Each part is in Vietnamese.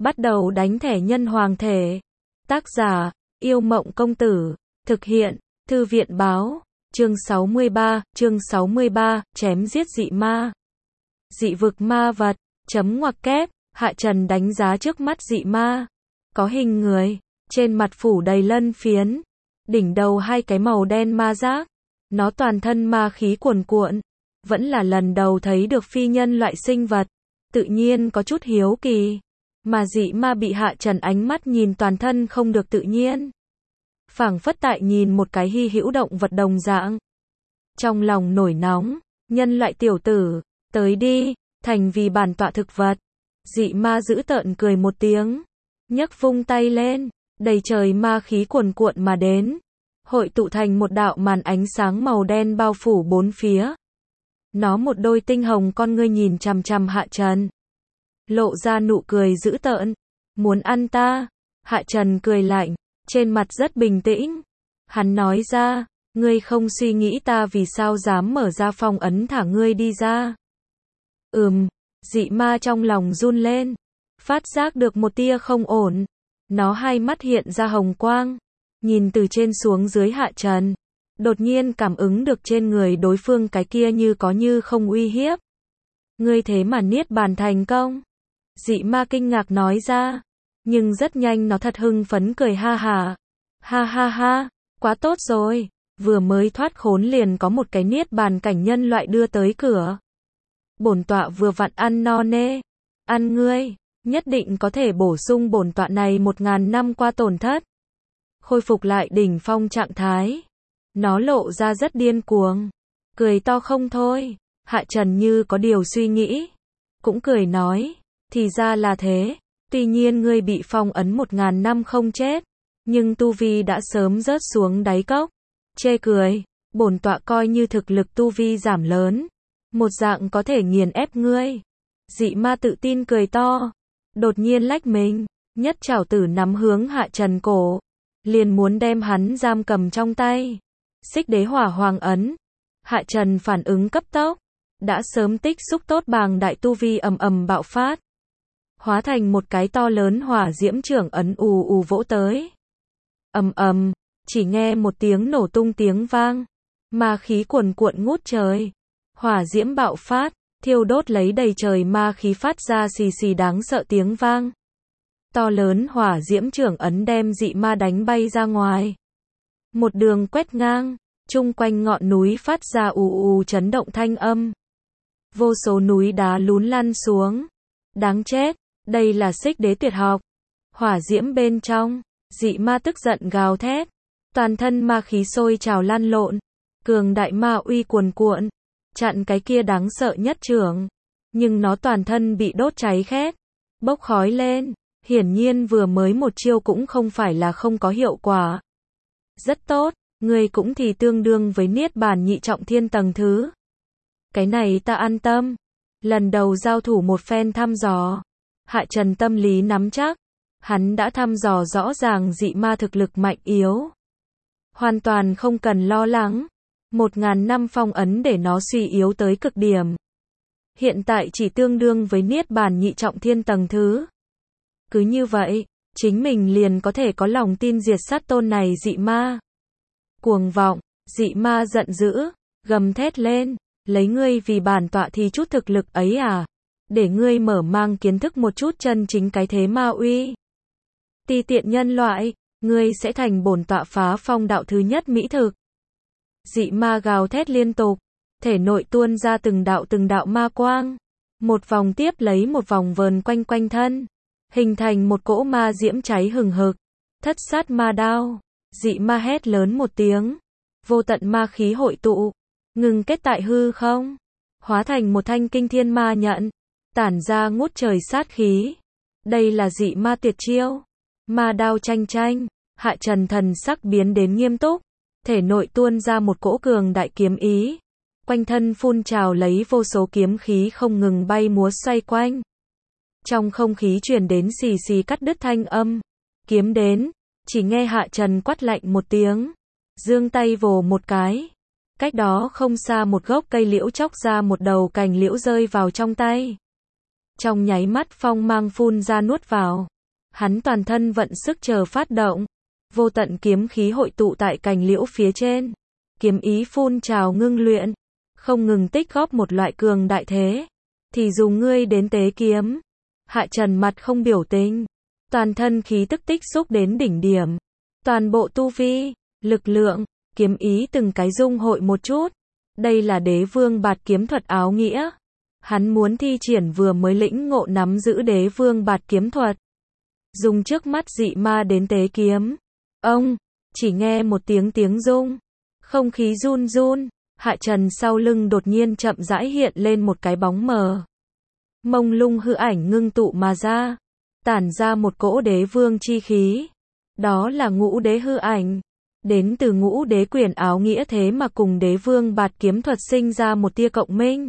Bắt đầu đánh thẻ nhân hoàng thể. Tác giả, Yêu Mộng Công Tử. Thực hiện, Thư viện Báo. Chương 63, chém giết dị ma. Dị vực ma vật, chấm ngoặc kép, Hạ Trần đánh giá trước mắt dị ma. Có hình người, trên mặt phủ đầy lân phiến, đỉnh đầu hai cái màu đen ma giác. Nó toàn thân ma khí cuồn cuộn. Vẫn là lần đầu thấy được phi nhân loại sinh vật, tự nhiên có chút hiếu kỳ. Mà dị ma bị Hạ Trần ánh mắt nhìn toàn thân không được tự nhiên. Phảng phất tại nhìn một cái hy hữu động vật đồng dạng. Trong lòng nổi nóng, nhân loại tiểu tử, tới đi, thành vì bản tọa thực vật. Dị ma dữ tợn cười một tiếng, nhấc vung tay lên, đầy trời ma khí cuồn cuộn mà đến, hội tụ thành một đạo màn ánh sáng màu đen bao phủ bốn phía. Nó một đôi tinh hồng con ngươi nhìn chằm chằm Hạ Trần, lộ ra nụ cười dữ tợn. Muốn ăn ta? Hạ Trần cười lạnh, trên mặt rất bình tĩnh. Hắn nói ra, ngươi không suy nghĩ ta vì sao dám mở ra phong ấn thả ngươi đi ra. Dị ma trong lòng run lên, phát giác được một tia không ổn. Nó hai mắt hiện ra hồng quang, nhìn từ trên xuống dưới Hạ Trần. Đột nhiên cảm ứng được trên người đối phương cái kia như có như không uy hiếp. Ngươi thế mà niết bàn thành công. Dị ma kinh ngạc nói ra. Nhưng rất nhanh nó thật hưng phấn cười ha hả. Ha ha ha, quá tốt rồi. Vừa mới thoát khốn liền có một cái niết bàn cảnh nhân loại đưa tới cửa. Bổn tọa vừa vặn ăn no nê. Ăn ngươi, nhất định có thể bổ sung bổn tọa này 1000 năm qua tổn thất. Khôi phục lại đỉnh phong trạng thái. Nó lộ ra rất điên cuồng, cười to không thôi. Hạ Trần như có điều suy nghĩ, cũng cười nói, thì ra là thế, tuy nhiên ngươi bị phong ấn 1000 năm không chết, nhưng tu vi đã sớm rớt xuống đáy cốc. Chê cười, bổn tọa coi như thực lực tu vi giảm lớn, một dạng có thể nghiền ép ngươi. Dị ma tự tin cười to, đột nhiên lách mình, nhất trảo tử nắm hướng Hạ Trần cổ, liền muốn đem hắn giam cầm trong tay. Xích đế hỏa hoàng ấn. Hạ Trần phản ứng cấp tốc, đã sớm tích xúc tốt bàng đại tu vi ầm ầm bạo phát, hóa thành một cái to lớn hỏa diễm trưởng ấn ù ù vỗ tới. Ầm ầm, chỉ nghe một tiếng nổ tung tiếng vang, ma khí cuồn cuộn ngút trời, hỏa diễm bạo phát, thiêu đốt lấy đầy trời ma khí phát ra xì xì đáng sợ tiếng vang. To lớn hỏa diễm trưởng ấn đem dị ma đánh bay ra ngoài. Một đường quét ngang, chung quanh ngọn núi phát ra ù ù chấn động thanh âm. Vô số núi đá lún lăn xuống. Đáng chết, đây là xích đế tuyệt học. Hỏa diễm bên trong, dị ma tức giận gào thét. Toàn thân ma khí sôi trào lan lộn. Cường đại ma uy cuồn cuộn, chặn cái kia đáng sợ nhất trưởng. Nhưng nó toàn thân bị đốt cháy khét, bốc khói lên. Hiển nhiên vừa mới một chiêu cũng không phải là không có hiệu quả. Rất tốt, ngươi cũng thì tương đương với niết bàn nhị trọng thiên tầng thứ. Cái này ta an tâm. Lần đầu giao thủ một phen thăm dò, Hạ Trần tâm lý nắm chắc. Hắn đã thăm dò rõ ràng dị ma thực lực mạnh yếu. Hoàn toàn không cần lo lắng. 1000 năm phong ấn để nó suy yếu tới cực điểm. Hiện tại chỉ tương đương với niết bàn nhị trọng thiên tầng thứ. Cứ như vậy, chính mình liền có thể có lòng tin diệt sát tôn này dị ma. Cuồng vọng, dị ma giận dữ, gầm thét lên, lấy ngươi vì bản tọa thì chút thực lực ấy à? Để ngươi mở mang kiến thức một chút chân chính cái thế ma uy. Ti tiện nhân loại, ngươi sẽ thành bổn tọa phá phong đạo thứ nhất mỹ thực. Dị ma gào thét liên tục, thể nội tuôn ra từng đạo ma quang, một vòng tiếp lấy một vòng vờn quanh quanh thân, hình thành một cỗ ma diễm cháy hừng hực. Thất sát ma đao. Dị ma hét lớn một tiếng, vô tận ma khí hội tụ, ngừng kết tại hư không, hóa thành một thanh kinh thiên ma nhận, tản ra ngút trời sát khí. Đây là dị ma tuyệt chiêu, ma đao tranh tranh. Hạ Trần thần sắc biến đến nghiêm túc, thể nội tuôn ra một cỗ cường đại kiếm ý, quanh thân phun trào lấy vô số kiếm khí không ngừng bay múa xoay quanh. Trong không khí truyền đến xì xì cắt đứt thanh âm. Kiếm đến. Chỉ nghe Hạ Trần quát lạnh một tiếng, giương tay vồ một cái. Cách đó không xa một gốc cây liễu chóc ra một đầu cành liễu rơi vào trong tay. Trong nháy mắt phong mang phun ra nuốt vào. Hắn toàn thân vận sức chờ phát động, vô tận kiếm khí hội tụ tại cành liễu phía trên, kiếm ý phun trào ngưng luyện, không ngừng tích góp một loại cường đại thế, thì dùng ngươi đến tế kiếm. Hạ Trần mặt không biểu tình, toàn thân khí tức tích xúc đến đỉnh điểm, toàn bộ tu vi, lực lượng, kiếm ý từng cái dung hội một chút. Đây là Đế Vương Bạt kiếm thuật áo nghĩa. Hắn muốn thi triển vừa mới lĩnh ngộ nắm giữ Đế Vương Bạt kiếm thuật. Dùng trước mắt dị ma đến tế kiếm. Ông, chỉ nghe một tiếng rung, không khí run run, Hạ Trần sau lưng đột nhiên chậm rãi hiện lên một cái bóng mờ. Mông lung hư ảnh ngưng tụ mà ra, tản ra một cỗ đế vương chi khí. Đó là Ngũ Đế hư ảnh, đến từ Ngũ Đế quyền áo nghĩa, thế mà cùng Đế Vương Bạt kiếm thuật sinh ra một tia cộng minh.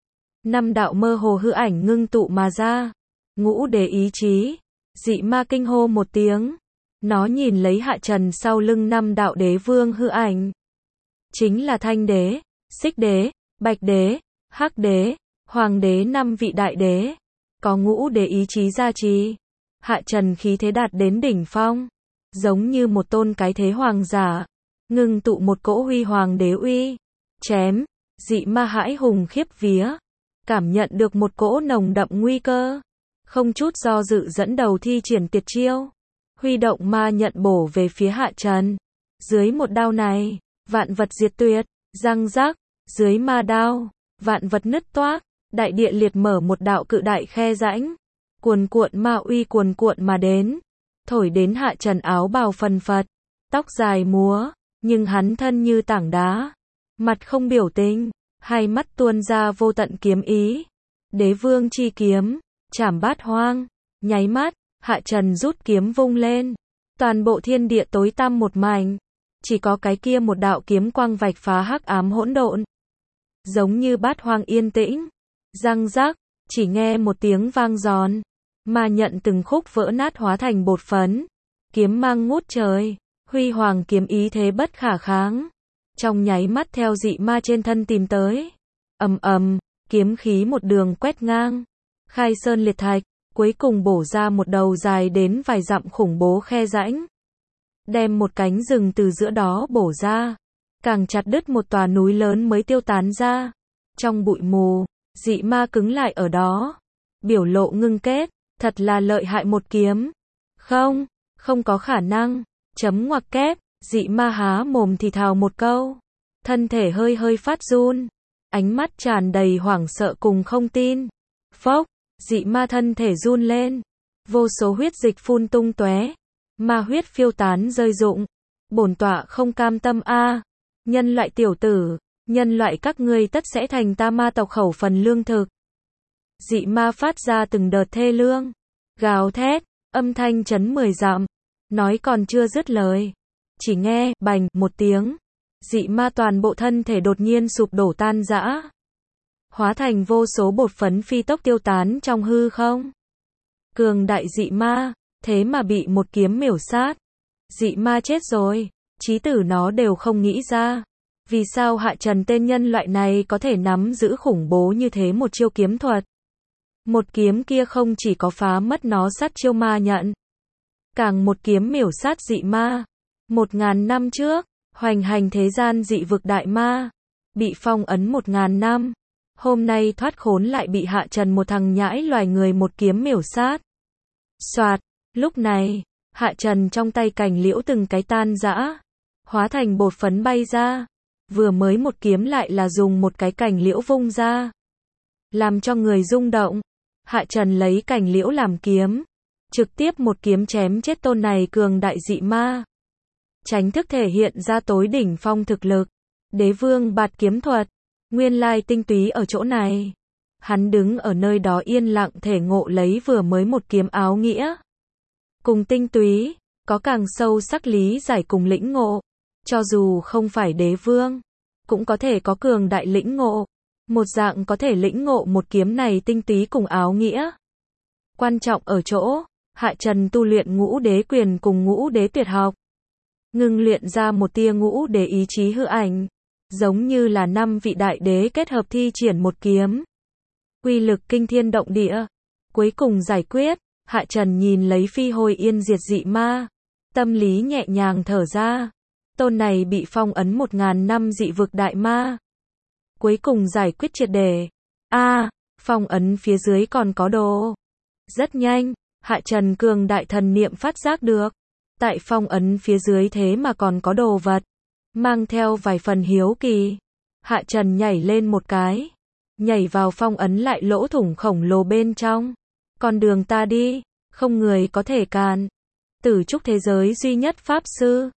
5 đạo mơ hồ hư ảnh ngưng tụ mà ra, Ngũ Đế ý chí. Dị ma kinh hô một tiếng, nó nhìn lấy Hạ Trần sau lưng 5 đạo đế vương hư ảnh. Chính là Thanh Đế, Xích Đế, Bạch Đế, Hắc Đế, Hoàng Đế, 5 vị đại đế. Có Ngũ Đế ý chí gia trì, Hạ Trần khí thế đạt đến đỉnh phong, giống như một tôn cái thế hoàng giả, ngưng tụ một cỗ huy hoàng đế uy. Chém, dị ma hãi hùng khiếp vía, cảm nhận được một cỗ nồng đậm nguy cơ, không chút do dự dẫn đầu thi triển tuyệt chiêu, huy động ma nhận bổ về phía Hạ Trần. Dưới một đao này, vạn vật diệt tuyệt, răng rác, dưới ma đao, vạn vật nứt toác, đại địa liệt mở một đạo cự đại khe rãnh, cuồn cuộn ma uy cuồn cuộn mà đến, thổi đến Hạ Trần áo bào phần phật, tóc dài múa, nhưng hắn thân như tảng đá, mặt không biểu tình, hai mắt tuôn ra vô tận kiếm ý. Đế vương chi kiếm, chảm bát hoang. Nháy mắt, Hạ Trần rút kiếm vung lên, toàn bộ thiên địa tối tăm một mảnh, chỉ có cái kia một đạo kiếm quang vạch phá hắc ám hỗn độn, giống như bát hoang yên tĩnh. Răng rác, chỉ nghe một tiếng vang giòn, ma nhận từng khúc vỡ nát hóa thành bột phấn, kiếm mang ngút trời, huy hoàng kiếm ý thế bất khả kháng, trong nháy mắt theo dị ma trên thân tìm tới. Ầm ầm, kiếm khí một đường quét ngang, khai sơn liệt thạch, cuối cùng bổ ra một đầu dài đến vài dặm khủng bố khe rãnh, đem một cánh rừng từ giữa đó bổ ra, càng chặt đứt một tòa núi lớn mới tiêu tán ra. Trong bụi mù, dị ma cứng lại ở đó, biểu lộ ngưng kết, thật là lợi hại một kiếm. Không, không có khả năng, chấm ngoặc kép, dị ma há mồm thì thào một câu, thân thể hơi hơi phát run, ánh mắt tràn đầy hoảng sợ cùng không tin. Phốc, dị ma thân thể run lên, vô số huyết dịch phun tung tóe, ma huyết phiêu tán rơi rụng. Bổn tọa không cam tâm a, nhân loại tiểu tử, nhân loại các ngươi tất sẽ thành ta ma tộc khẩu phần lương thực. Dị ma phát ra từng đợt thê lương, gào thét, âm thanh chấn 10 dặm, nói còn chưa dứt lời, chỉ nghe bành một tiếng, dị ma toàn bộ thân thể đột nhiên sụp đổ tan rã, hóa thành vô số bột phấn phi tốc tiêu tán trong hư không. Cường đại dị ma, thế mà bị một kiếm miểu sát. Dị ma chết rồi, chí tử nó đều không nghĩ ra, vì sao Hạ Trần tên nhân loại này có thể nắm giữ khủng bố như thế một chiêu kiếm thuật. Một kiếm kia không chỉ có phá mất nó sát chiêu ma nhận, càng một kiếm miểu sát dị ma. 1000 năm trước, hoành hành thế gian dị vực đại ma, bị phong ấn 1000 năm, hôm nay thoát khốn lại bị Hạ Trần một thằng nhãi loài người một kiếm miểu sát. Soạt, lúc này, Hạ Trần trong tay cành liễu từng cái tan rã, hóa thành bột phấn bay ra, vừa mới một kiếm lại là dùng một cái cành liễu vung ra, làm cho người rung động. Hạ Trần lấy cành liễu làm kiếm, trực tiếp một kiếm chém chết tôn này cường đại dị ma. Tránh thức thể hiện ra tối đỉnh phong thực lực, Đế Vương Bạt kiếm thuật, nguyên lai tinh túy ở chỗ này. Hắn đứng ở nơi đó yên lặng thể ngộ lấy vừa mới một kiếm áo nghĩa. Cùng tinh túy, có càng sâu sắc lý giải cùng lĩnh ngộ. Cho dù không phải đế vương, cũng có thể có cường đại lĩnh ngộ. Một dạng có thể lĩnh ngộ một kiếm này tinh túy cùng áo nghĩa. Quan trọng ở chỗ, Hạ Trần tu luyện Ngũ Đế quyền cùng Ngũ Đế tuyệt học. Ngưng luyện ra một tia Ngũ Đế ý chí hư ảnh, giống như là 5 vị đại đế kết hợp thi triển một kiếm. Uy lực kinh thiên động địa, cuối cùng giải quyết, Hạ Trần nhìn lấy phi hồi yên diệt dị ma, tâm lý nhẹ nhàng thở ra. Tôn này bị phong ấn 1000 năm dị vực đại ma, cuối cùng giải quyết triệt để. Phong ấn phía dưới còn có đồ. Rất nhanh, Hạ Trần cường đại thần niệm phát giác được, tại phong ấn phía dưới thế mà còn có đồ vật, mang theo vài phần hiếu kỳ. Hạ Trần nhảy lên một cái, nhảy vào phong ấn lại lỗ thủng khổng lồ bên trong. Con đường ta đi, không người có thể cản. Tử trúc thế giới duy nhất pháp sư,